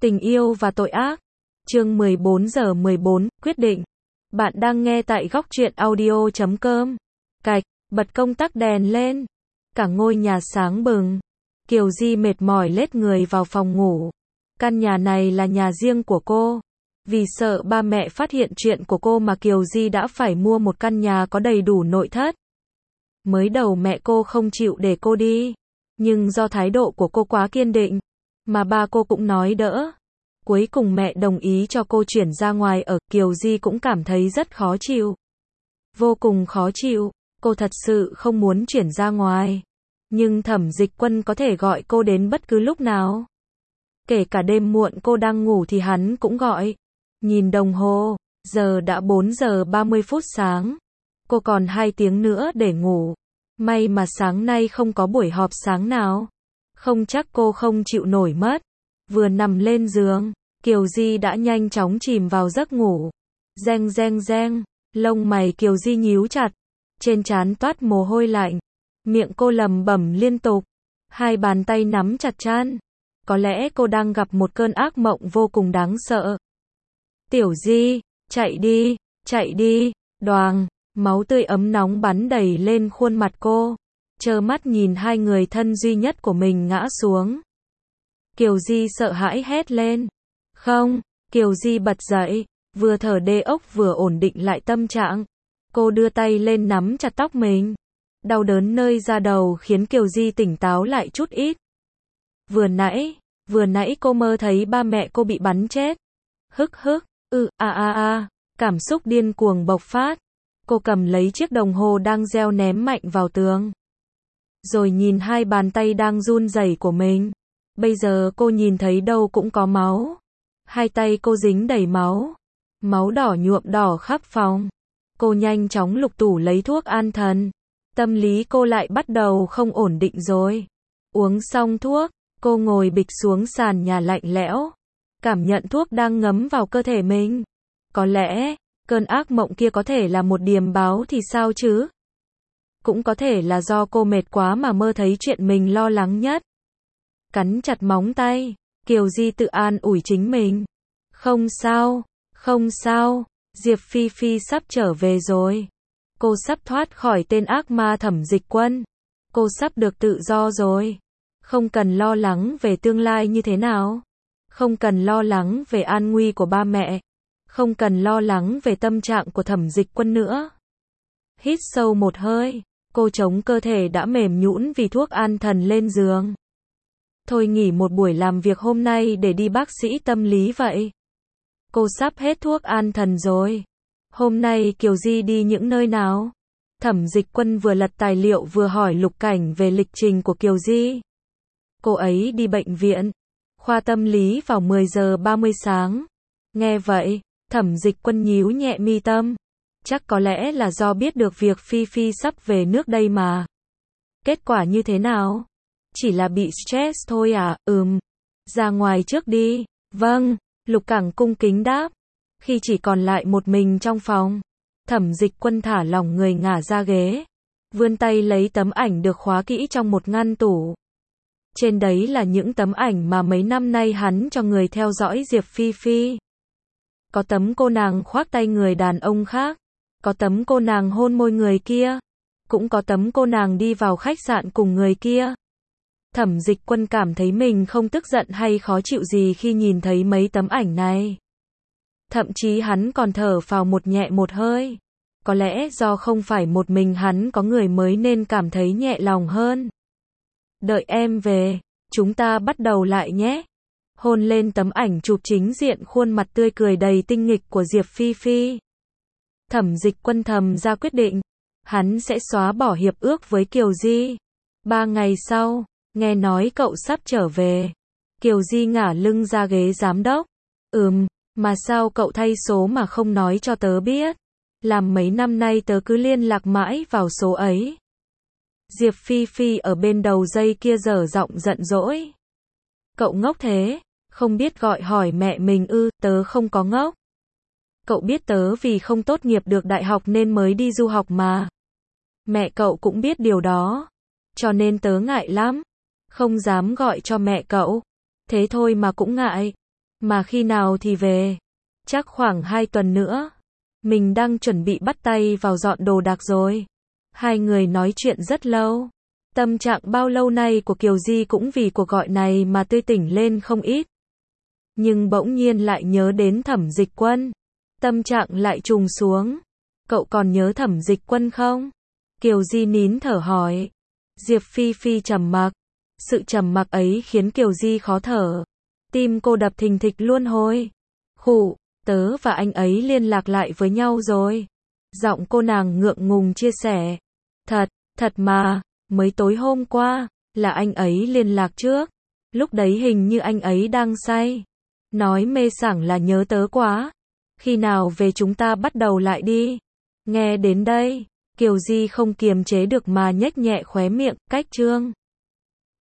Tình yêu và tội ác. Chương 14:14, quyết định. Bạn đang nghe tại góc truyện audio.com. Cạch, bật công tắc đèn lên. Cả ngôi nhà sáng bừng. Kiều Di mệt mỏi lết người vào phòng ngủ. Căn nhà này là nhà riêng của cô. Vì sợ ba mẹ phát hiện chuyện của cô mà Kiều Di đã phải mua một căn nhà có đầy đủ nội thất. Mới đầu mẹ cô không chịu để cô đi. Nhưng do thái độ của cô quá kiên định, mà ba cô cũng nói đỡ. Cuối cùng mẹ đồng ý cho cô chuyển ra ngoài ở. Kiều Di cũng cảm thấy rất khó chịu. Vô cùng khó chịu, cô thật sự không muốn chuyển ra ngoài. Nhưng Thẩm Dịch Quân có thể gọi cô đến bất cứ lúc nào. Kể cả đêm muộn cô đang ngủ thì hắn cũng gọi. Nhìn đồng hồ, giờ đã 4:30 sáng. Cô còn 2 tiếng nữa để ngủ. May mà sáng nay không có buổi họp sáng nào. Không chắc cô không chịu nổi mất. Vừa nằm lên giường, Kiều Di đã nhanh chóng chìm vào giấc ngủ. Reng reng reng, lông mày Kiều Di nhíu chặt. Trên trán toát mồ hôi lạnh. Miệng cô lẩm bẩm liên tục. Hai bàn tay nắm chặt trán. Có lẽ cô đang gặp một cơn ác mộng vô cùng đáng sợ. Tiểu Di, chạy đi, đoàng. Máu tươi ấm nóng bắn đầy lên khuôn mặt cô. Trơ mắt nhìn hai người thân duy nhất của mình ngã xuống. Kiều Di sợ hãi hét lên. Không, Kiều Di bật dậy, vừa thở đê ốc vừa ổn định lại tâm trạng. Cô đưa tay lên nắm chặt tóc mình. Đau đớn nơi da đầu khiến Kiều Di tỉnh táo lại chút ít. Vừa nãy cô mơ thấy ba mẹ cô bị bắn chết. Hức, cảm xúc điên cuồng bộc phát. Cô cầm lấy chiếc đồng hồ đang reo ném mạnh vào tường. Rồi nhìn hai bàn tay đang run rẩy của mình. Bây giờ cô nhìn thấy đâu cũng có máu. Hai tay cô dính đầy máu. Máu đỏ nhuộm đỏ khắp phòng. Cô nhanh chóng lục tủ lấy thuốc an thần. Tâm lý cô lại bắt đầu không ổn định rồi. Uống xong thuốc, cô ngồi bịch xuống sàn nhà lạnh lẽo. Cảm nhận thuốc đang ngấm vào cơ thể mình. Có lẽ cơn ác mộng kia có thể là một điềm báo thì sao chứ? Cũng có thể là do cô mệt quá mà mơ thấy chuyện mình lo lắng nhất. Cắn chặt móng tay, Kiều Di tự an ủi chính mình. Không sao, Diệp Phi Phi sắp trở về rồi. Cô sắp thoát khỏi tên ác ma Thẩm Dịch Quân. Cô sắp được tự do rồi. Không cần lo lắng về tương lai như thế nào. Không cần lo lắng về an nguy của ba mẹ. Không cần lo lắng về tâm trạng của Thẩm Dịch Quân nữa. Hít sâu một hơi, cô chống cơ thể đã mềm nhũn vì thuốc an thần lên giường. Thôi nghỉ một buổi làm việc hôm nay để đi bác sĩ tâm lý vậy. Cô sắp hết thuốc an thần rồi. Hôm nay Kiều Di đi những nơi nào? Thẩm Dịch Quân vừa lật tài liệu vừa hỏi Lục Cảnh về lịch trình của Kiều Di. Cô ấy đi bệnh viện, khoa tâm lý vào 10:30 sáng. Nghe vậy, Thẩm Dịch Quân nhíu nhẹ mi tâm. Chắc có lẽ là do biết được việc Phi Phi sắp về nước đây mà. Kết quả như thế nào? Chỉ là bị stress thôi à? Ra ngoài trước đi. Vâng, Lục Cảnh cung kính đáp. Khi chỉ còn lại một mình trong phòng, Thẩm Dịch Quân thả lỏng người ngả ra ghế. Vươn tay lấy tấm ảnh được khóa kỹ trong một ngăn tủ. Trên đấy là những tấm ảnh mà mấy năm nay hắn cho người theo dõi Diệp Phi Phi. Có tấm cô nàng khoác tay người đàn ông khác. Có tấm cô nàng hôn môi người kia. Cũng có tấm cô nàng đi vào khách sạn cùng người kia. Thẩm Dịch Quân cảm thấy mình không tức giận hay khó chịu gì khi nhìn thấy mấy tấm ảnh này. Thậm chí hắn còn thở phào một nhẹ một hơi. Có lẽ do không phải một mình hắn có người mới nên cảm thấy nhẹ lòng hơn. Đợi em về, chúng ta bắt đầu lại nhé. Hôn lên tấm ảnh chụp chính diện khuôn mặt tươi cười đầy tinh nghịch của Diệp Phi Phi. Thẩm Dịch Quân thầm ra quyết định. Hắn sẽ xóa bỏ hiệp ước với Kiều Di. 3 ngày sau, nghe nói cậu sắp trở về. Kiều Di ngả lưng ra ghế giám đốc. Mà sao cậu thay số mà không nói cho tớ biết? Làm mấy năm nay tớ cứ liên lạc mãi vào số ấy. Diệp Phi Phi ở bên đầu dây kia dở giọng giận dỗi. Cậu ngốc thế, không biết gọi hỏi mẹ mình ư? Tớ không có ngốc. Cậu biết tớ vì không tốt nghiệp được đại học nên mới đi du học mà. Mẹ cậu cũng biết điều đó. Cho nên tớ ngại lắm. Không dám gọi cho mẹ cậu. Thế thôi mà cũng ngại. Mà khi nào thì về? Chắc khoảng 2 tuần nữa. Mình đang chuẩn bị bắt tay vào dọn đồ đạc rồi. Hai người nói chuyện rất lâu. Tâm trạng bao lâu nay của Kiều Di cũng vì cuộc gọi này mà tươi tỉnh lên không ít. Nhưng bỗng nhiên lại nhớ đến Thẩm Dịch Quân. Tâm trạng lại trùng xuống. Cậu còn nhớ Thẩm Dịch Quân không? Kiều Di nín thở hỏi. Diệp Phi Phi trầm mặc. Sự trầm mặc ấy khiến Kiều Di khó thở. Tim cô đập thình thịch luôn hồi. Khụ, tớ và anh ấy liên lạc lại với nhau rồi. Giọng cô nàng ngượng ngùng chia sẻ. Thật mà, mới tối hôm qua, là anh ấy liên lạc trước. Lúc đấy hình như anh ấy đang say. Nói mê sảng là nhớ tớ quá. Khi nào về chúng ta bắt đầu lại đi. Nghe đến đây, Kiều Di không kiềm chế được mà nhếch nhẹ khóe miệng, cách chương.